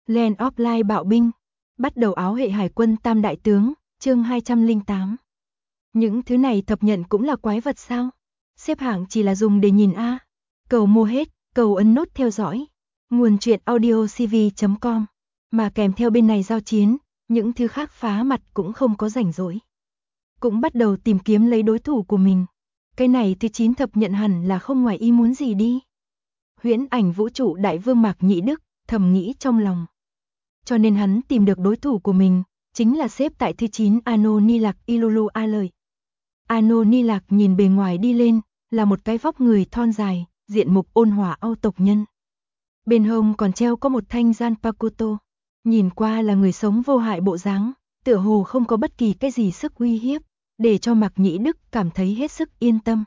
Land of Light bạo binh. Bắt đầu áo hệ hải quân tam đại tướng, chương 208. Những thứ này thập nhận cũng là quái vật sao? Xếp hạng chỉ là dùng để nhìn a. Cầu mua hết, cầu ấn nút theo dõi. Nguồn truyện audiocv.com. Mà kèm theo bên này giao chiến, những thứ khác phá mặt cũng không có rảnh rỗi. Cũng bắt đầu tìm kiếm lấy đối thủ của mình. Cái này thứ 9 thập nhận hẳn là không ngoài ý muốn gì đi. Huyễn ảnh vũ trụ đại vương Mạc Nhĩ Đức thầm nghĩ trong lòng. Cho nên hắn tìm được đối thủ của mình, chính là xếp tại thứ 9 Ano Ni Lạc Ilulu A Lời. Ano Ni Lạc nhìn bề ngoài đi lên, là một cái vóc người thon dài, diện mục ôn hòa Âu tộc nhân. Bên hông còn treo có một thanh Zanpakuto, nhìn qua là người sống vô hại bộ dáng, tựa hồ không có bất kỳ cái gì sức uy hiếp, để cho Mạc Nhĩ Đức cảm thấy hết sức yên tâm.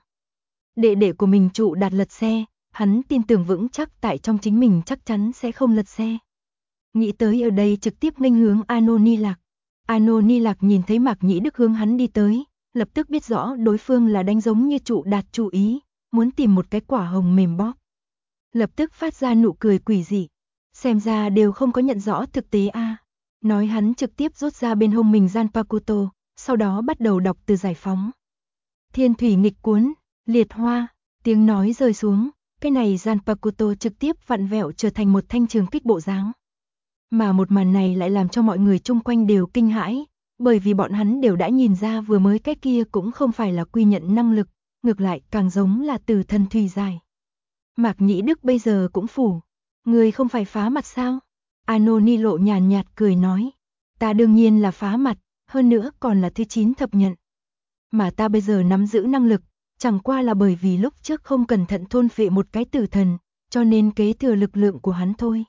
Đệ đệ của mình Trụ Đạt lật xe, hắn tin tưởng vững chắc tại trong chính mình chắc chắn sẽ không lật xe. Nghĩ tới ở đây trực tiếp nghênh hướng Ano Ni Lạc. Ano Ni Lạc nhìn thấy Mạc Nhĩ Đức hướng hắn đi tới, lập tức biết rõ đối phương là đánh giống như Trụ Đạt chú ý, muốn tìm một cái quả hồng mềm bóp. Lập tức phát ra nụ cười quỷ dị, xem ra đều không có nhận rõ thực tế a. Nói hắn trực tiếp rút ra bên hông mình Zanpakuto, sau đó bắt đầu đọc từ giải phóng. Thiên thủy nghịch cuốn, liệt hoa, tiếng nói rơi xuống, cái này Zanpakuto trực tiếp vặn vẹo trở thành một thanh trường kích bộ dáng. Mà một màn này lại làm cho mọi người chung quanh đều kinh hãi, bởi vì bọn hắn đều đã nhìn ra vừa mới cái kia cũng không phải là quy nhận năng lực, ngược lại càng giống là từ thần thủy giải. Mạc Nhĩ Đức bây giờ cũng phủ, người không phải phá mặt sao? Ano Ni Lộ nhàn nhạt cười nói, ta đương nhiên là phá mặt, hơn nữa còn là thứ 9 thập nhận. Mà ta bây giờ nắm giữ năng lực, chẳng qua là bởi vì lúc trước không cẩn thận thôn phệ một cái tử thần, cho nên kế thừa lực lượng của hắn thôi.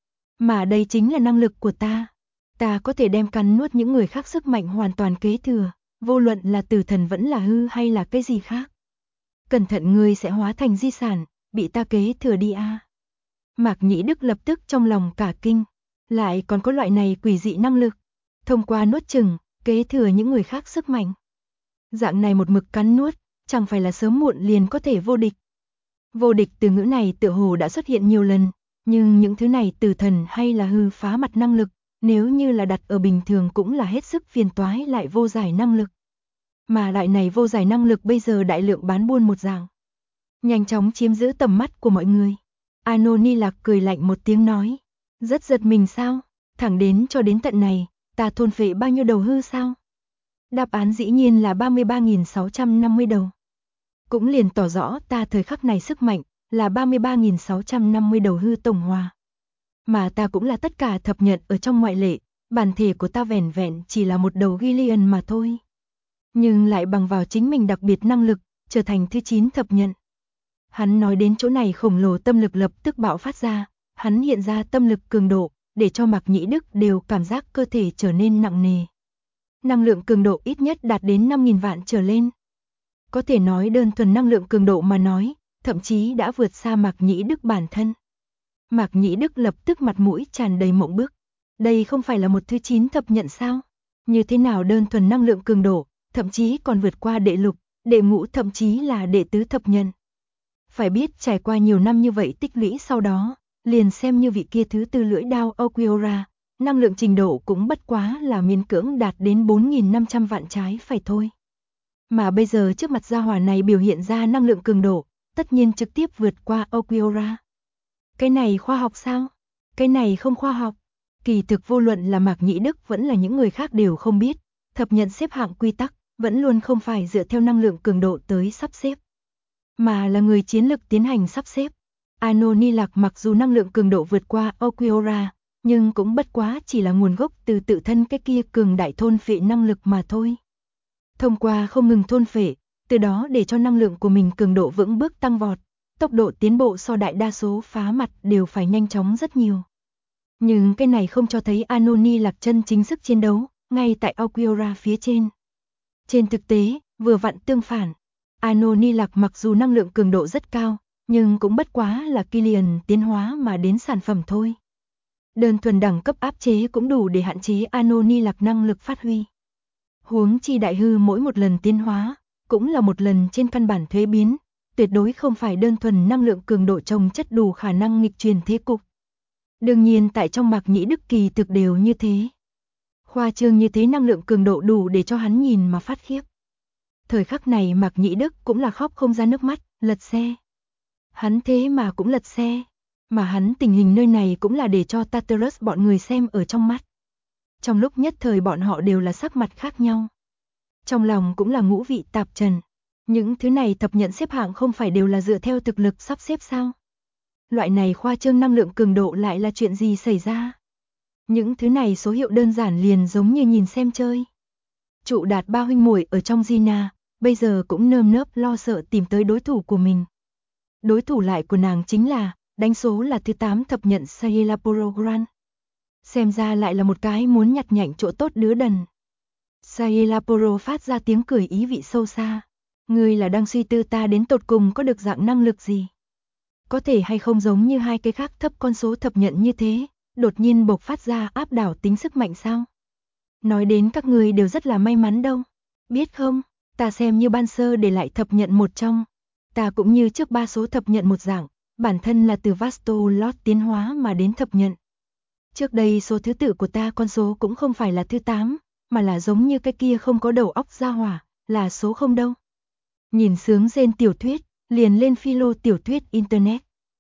Mà đây chính là năng lực của ta. Ta có thể đem cắn nuốt những người khác sức mạnh hoàn toàn kế thừa, vô luận là tử thần vẫn là hư hay là cái gì khác. Cẩn thận ngươi sẽ hóa thành di sản, bị ta kế thừa đi a. Mạc Nhĩ Đức lập tức trong lòng cả kinh, lại còn có loại này quỷ dị năng lực, thông qua nuốt chửng, kế thừa những người khác sức mạnh. Dạng này một mực cắn nuốt, chẳng phải là sớm muộn liền có thể vô địch. Vô địch từ ngữ này tựa hồ đã xuất hiện nhiều lần, nhưng những thứ này tử thần hay là hư phá mặt năng lực, nếu như là đặt ở bình thường cũng là hết sức phiền toái lại vô giải năng lực. Mà loại này vô giải năng lực bây giờ đại lượng bán buôn một dạng, nhanh chóng chiếm giữ tầm mắt của mọi người. Ano Ni Lạc cười lạnh một tiếng nói, rất giật mình sao, thẳng đến cho đến tận này, ta thôn phệ bao nhiêu đầu hư sao? Đáp án dĩ nhiên là 33.650 đầu. Cũng liền tỏ rõ ta thời khắc này sức mạnh là 33.650 đầu hư tổng hòa. Mà ta cũng là tất cả thập nhận ở trong ngoại lệ, bản thể của ta vẻn vẹn chỉ là một đầu Gillian mà thôi. Nhưng lại bằng vào chính mình đặc biệt năng lực, trở thành thứ 9 thập nhận. Hắn nói đến chỗ này khổng lồ tâm lực lập tức bạo phát ra, hắn hiện ra tâm lực cường độ, để cho Mạc Nhĩ Đức đều cảm giác cơ thể trở nên nặng nề. Năng lượng cường độ ít nhất đạt đến 5.000 vạn trở lên. Có thể nói đơn thuần năng lượng cường độ mà nói, thậm chí đã vượt xa Mạc Nhĩ Đức bản thân. Mạc Nhĩ Đức lập tức mặt mũi tràn đầy mộng bức. Đây không phải là một thứ 9 thập nhận sao? Như thế nào đơn thuần năng lượng cường độ, thậm chí còn vượt qua đệ lục, đệ ngũ thậm chí là đệ tứ thập nhận. Phải biết trải qua nhiều năm như vậy tích lũy sau đó, liền xem như vị kia thứ tư lưỡi đao Okiora, năng lượng trình độ cũng bất quá là miễn cưỡng đạt đến 4.500 vạn trái phải thôi. Mà bây giờ trước mặt gia hỏa này biểu hiện ra năng lượng cường độ, tất nhiên trực tiếp vượt qua Okiora. Cái này khoa học sao? Cái này không khoa học. Kỳ thực vô luận là Mạc Nhĩ Đức vẫn là những người khác đều không biết, thập nhận xếp hạng quy tắc vẫn luôn không phải dựa theo năng lượng cường độ tới sắp xếp, mà là người chiến lực tiến hành sắp xếp. Ano Ni Lạc mặc dù năng lượng cường độ vượt qua Okiora, nhưng cũng bất quá chỉ là nguồn gốc từ tự thân cái kia cường đại thôn phệ năng lực mà thôi. Thông qua không ngừng thôn phệ, từ đó để cho năng lượng của mình cường độ vững bước tăng vọt, tốc độ tiến bộ so đại đa số phá mặt đều phải nhanh chóng rất nhiều. Nhưng cái này không cho thấy Ano Ni Lạc chân chính sức chiến đấu, ngay tại Okiora phía trên. Trên thực tế, vừa vặn tương phản. Ano Ni Lạc mặc dù năng lượng cường độ rất cao, nhưng cũng bất quá là Killian tiến hóa mà đến sản phẩm thôi. Đơn thuần đẳng cấp áp chế cũng đủ để hạn chế Ano Ni Lạc năng lực phát huy. Huống chi đại hư mỗi một lần tiến hóa, cũng là một lần trên căn bản thuế biến, tuyệt đối không phải đơn thuần năng lượng cường độ chồng chất đủ khả năng nghịch truyền thế cục. Đương nhiên tại trong Mạc Nhĩ Đức kỳ thực đều như thế. Khoa trương như thế, năng lượng cường độ đủ để cho hắn nhìn mà phát khiếp. Thời khắc này Mạc Nhĩ Đức cũng là khóc không ra nước mắt, lật xe. Hắn thế mà cũng lật xe, mà hắn tình hình nơi này cũng là để cho Tartarus bọn người xem ở trong mắt. Trong lúc nhất thời bọn họ đều là sắc mặt khác nhau. Trong lòng cũng là ngũ vị tạp trần. Những thứ này thập nhận xếp hạng không phải đều là dựa theo thực lực sắp xếp sao? Loại này khoa trương năng lượng cường độ lại là chuyện gì xảy ra? Những thứ này số hiệu đơn giản liền giống như nhìn xem chơi. Trụ Đạt ba huynh muội ở trong Gina, bây giờ cũng nơm nớp lo sợ tìm tới đối thủ của mình. Đối thủ lại của nàng chính là, đánh số là thứ 8 thập nhận Sayela Porogran. Xem ra lại là một cái muốn nhặt nhạnh chỗ tốt đứa đần. Sayela Poro phát ra tiếng cười ý vị sâu xa. Ngươi là đang suy tư ta đến tột cùng có được dạng năng lực gì? Có thể hay không giống như hai cái khác thấp con số thập nhận như thế, đột nhiên bộc phát ra áp đảo tính sức mạnh sao? Nói đến các ngươi đều rất là may mắn đâu. Biết không, ta xem như ban sơ để lại thập nhận một trong. Ta cũng như trước ba số thập nhận một dạng, bản thân là từ Vasto Lot tiến hóa mà đến thập nhận. Trước đây số thứ tự của ta con số cũng không phải là thứ 8, mà là giống như cái kia không có đầu óc ra hỏa, là số không đâu. Nhìn sướng rên tiểu thuyết, liền lên philo tiểu thuyết Internet.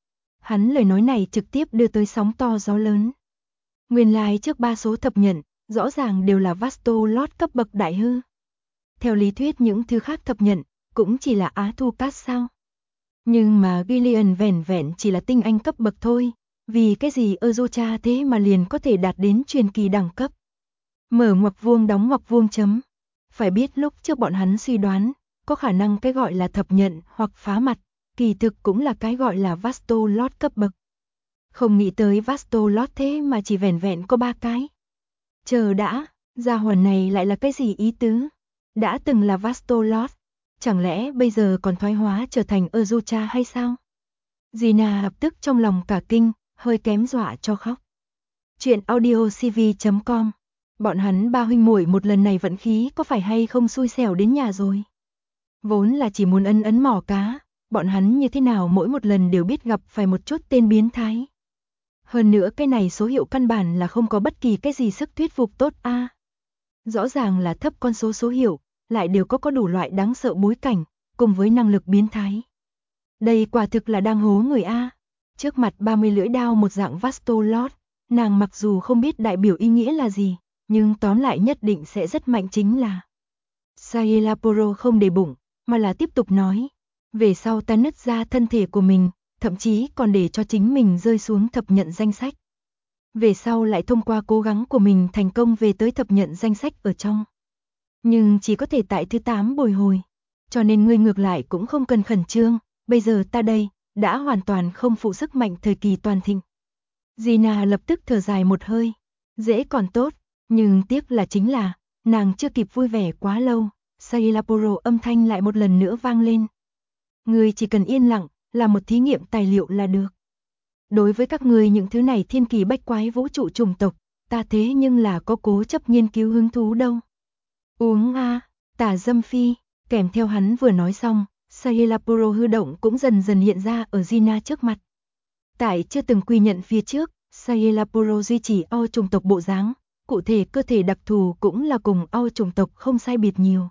Hắn lời nói này trực tiếp đưa tới sóng to gió lớn. Nguyên lai trước ba số thập nhận, rõ ràng đều là Vasto Lot cấp bậc đại hư. Theo lý thuyết những thứ khác thập nhận, cũng chỉ là Á Thu Cát sao. Nhưng mà Gillian vẻn vẹn chỉ là tinh anh cấp bậc thôi, vì cái gì Azocha thế mà liền có thể đạt đến truyền kỳ đẳng cấp. Mở ngoặc vuông đóng ngoặc vuông chấm. Phải biết lúc trước bọn hắn suy đoán, có khả năng cái gọi là thập nhận hoặc phá mặt, kỳ thực cũng là cái gọi là Vasto Lot cấp bậc. Không nghĩ tới Vasto Lot thế mà chỉ vẻn vẹn có 3 cái. Chờ đã, gia hỏa này lại là cái gì ý tứ? Đã từng là Vasto Lot, chẳng lẽ bây giờ còn thoái hóa trở thành Azocha hay sao? Gina lập tức trong lòng cả kinh, hơi kém dọa cho khóc. Chuyện audiocv.com. Bọn hắn ba huynh muội một lần này vận khí có phải hay không xui xẻo đến nhà rồi? Vốn là chỉ muốn ân ấn mỏ cá, bọn hắn như thế nào mỗi một lần đều biết gặp phải một chút tên biến thái. Hơn nữa cái này số hiệu căn bản là không có bất kỳ cái gì sức thuyết phục tốt a. Rõ ràng là thấp con số số hiệu, lại đều có đủ loại đáng sợ bối cảnh, cùng với năng lực biến thái. Đây quả thực là đang hố người a. Trước mặt 30 lưỡi đao một dạng Vasto Lot, nàng mặc dù không biết đại biểu ý nghĩa là gì, nhưng tóm lại nhất định sẽ rất mạnh chính là. Sayela Poro không để bụng, mà là tiếp tục nói. Về sau ta nứt ra thân thể của mình, thậm chí còn để cho chính mình rơi xuống thập nhận danh sách. Về sau lại thông qua cố gắng của mình thành công về tới thập nhận danh sách ở trong. Nhưng chỉ có thể tại thứ 8 bồi hồi. Cho nên ngươi ngược lại cũng không cần khẩn trương, bây giờ ta đây, đã hoàn toàn không phụ sức mạnh thời kỳ toàn thịnh. Gina lập tức thở dài một hơi. Dễ còn tốt, nhưng tiếc là chính là, nàng chưa kịp vui vẻ quá lâu, Sayela Poro âm thanh lại một lần nữa vang lên. Ngươi chỉ cần yên lặng, làm một thí nghiệm tài liệu là được. Đối với các ngươi những thứ này thiên kỳ bách quái vũ trụ chủng tộc, ta thế nhưng là có cố chấp nghiên cứu hứng thú đâu. Uống a, tả dâm phi, kèm theo hắn vừa nói xong, Sayela Poro hư động cũng dần dần hiện ra ở Gina trước mặt. Tại chưa từng quy nhận phía trước, Sayela Poro duy trì Ao chủng tộc bộ dáng, cụ thể cơ thể đặc thù cũng là cùng Ao chủng tộc không sai biệt nhiều.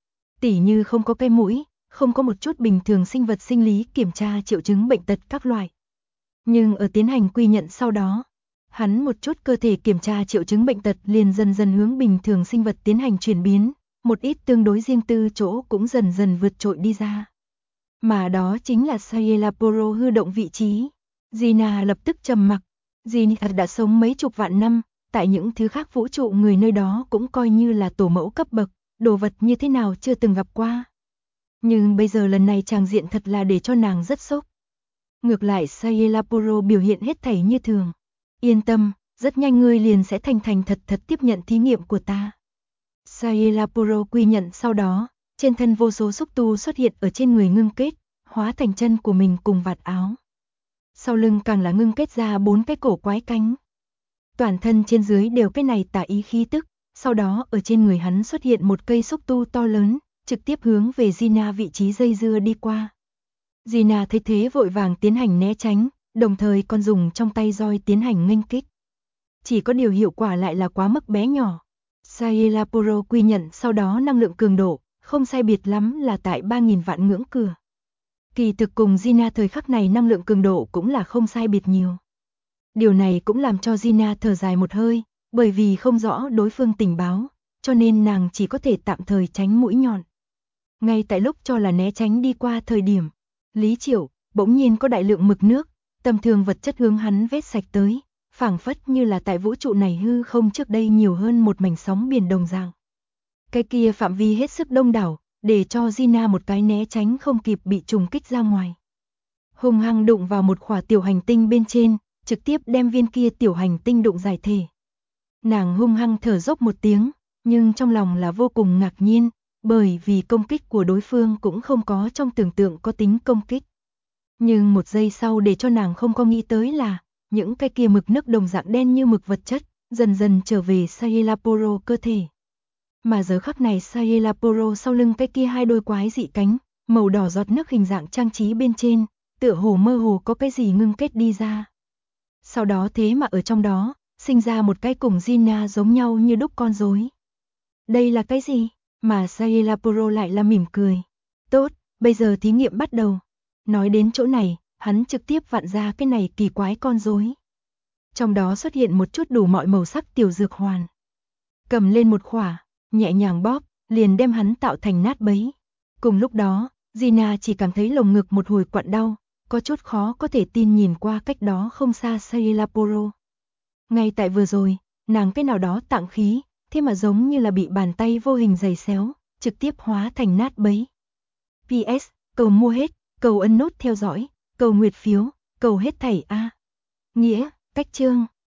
Tỉ như không có cái mũi, không có một chút bình thường sinh vật sinh lý kiểm tra triệu chứng bệnh tật các loại. Nhưng ở tiến hành quy nhận sau đó, hắn một chút cơ thể kiểm tra triệu chứng bệnh tật liền dần dần hướng bình thường sinh vật tiến hành chuyển biến, một ít tương đối riêng tư chỗ cũng dần dần vượt trội đi ra. Mà đó chính là Sayela Poro hư động vị trí. Gina lập tức trầm mặc. Gina đã sống mấy chục vạn năm, tại những thứ khác vũ trụ người nơi đó cũng coi như là tổ mẫu cấp bậc, đồ vật như thế nào chưa từng gặp qua. Nhưng bây giờ lần này tràng diện thật là để cho nàng rất sốc. Ngược lại Sayela Poro biểu hiện hết thảy như thường. Yên tâm, rất nhanh ngươi liền sẽ thành thật tiếp nhận thí nghiệm của ta. Sayela Poro quy nhận sau đó, trên thân vô số xúc tu xuất hiện ở trên người ngưng kết, hóa thành chân của mình cùng vạt áo. Sau lưng càng là ngưng kết ra 4 cái cổ quái cánh. Toàn thân trên dưới đều cái này tả ý khí tức, sau đó ở trên người hắn xuất hiện một cây xúc tu to lớn, trực tiếp hướng về Gina vị trí dây dưa đi qua. Gina thấy thế vội vàng tiến hành né tránh, đồng thời còn dùng trong tay roi tiến hành nghênh kích. Chỉ có điều hiệu quả lại là quá mức bé nhỏ. Sailaporo quy nhận sau đó năng lượng cường độ, không sai biệt lắm là tại 3.000 vạn ngưỡng cửa. Kỳ thực cùng Gina thời khắc này năng lượng cường độ cũng là không sai biệt nhiều. Điều này cũng làm cho Gina thở dài một hơi, bởi vì không rõ đối phương tình báo, cho nên nàng chỉ có thể tạm thời tránh mũi nhọn. Ngay tại lúc cho là né tránh đi qua thời điểm, Lý Triệu bỗng nhiên có đại lượng mực nước, tầm thường vật chất hướng hắn vết sạch tới, phảng phất như là tại vũ trụ này hư không trước đây nhiều hơn một mảnh sóng biển đồng dạng. Cái kia phạm vi hết sức đông đảo, để cho Gina một cái né tránh không kịp bị trùng kích ra ngoài. Hung hăng đụng vào một khỏa tiểu hành tinh bên trên, trực tiếp đem viên kia tiểu hành tinh đụng giải thể. Nàng hung hăng thở dốc một tiếng, nhưng trong lòng là vô cùng ngạc nhiên, bởi vì công kích của đối phương cũng không có trong tưởng tượng có tính công kích. Nhưng một giây sau để cho nàng không có nghĩ tới là, những cái kia mực nước đồng dạng đen như mực vật chất, dần dần trở về Sailaporo cơ thể. Mà giờ khắc này Sailaporo sau lưng cái kia hai đôi quái dị cánh, màu đỏ giọt nước hình dạng trang trí bên trên, tựa hồ mơ hồ có cái gì ngưng kết đi ra. Sau đó thế mà ở trong đó, sinh ra một cái cùng Gina giống nhau như đúc con rối. Đây là cái gì? Mà Sailaporo lại là mỉm cười. Tốt, bây giờ thí nghiệm bắt đầu. Nói đến chỗ này, hắn trực tiếp vặn ra cái này kỳ quái con rối. Trong đó xuất hiện một chút đủ mọi màu sắc tiểu dược hoàn. Cầm lên một khỏa, nhẹ nhàng bóp, liền đem hắn tạo thành nát bấy. Cùng lúc đó, Gina chỉ cảm thấy lồng ngực một hồi quặn đau, có chút khó có thể tin nhìn qua cách đó không xa Sailaporo. Ngay tại vừa rồi, nàng cái nào đó tạng khí, thế mà giống như là bị bàn tay vô hình giày xéo, trực tiếp hóa thành nát bấy. PS, cầu mua hết, cầu ấn nút theo dõi, cầu nguyệt phiếu, cầu hết thảy A. Nghĩa, cách chương.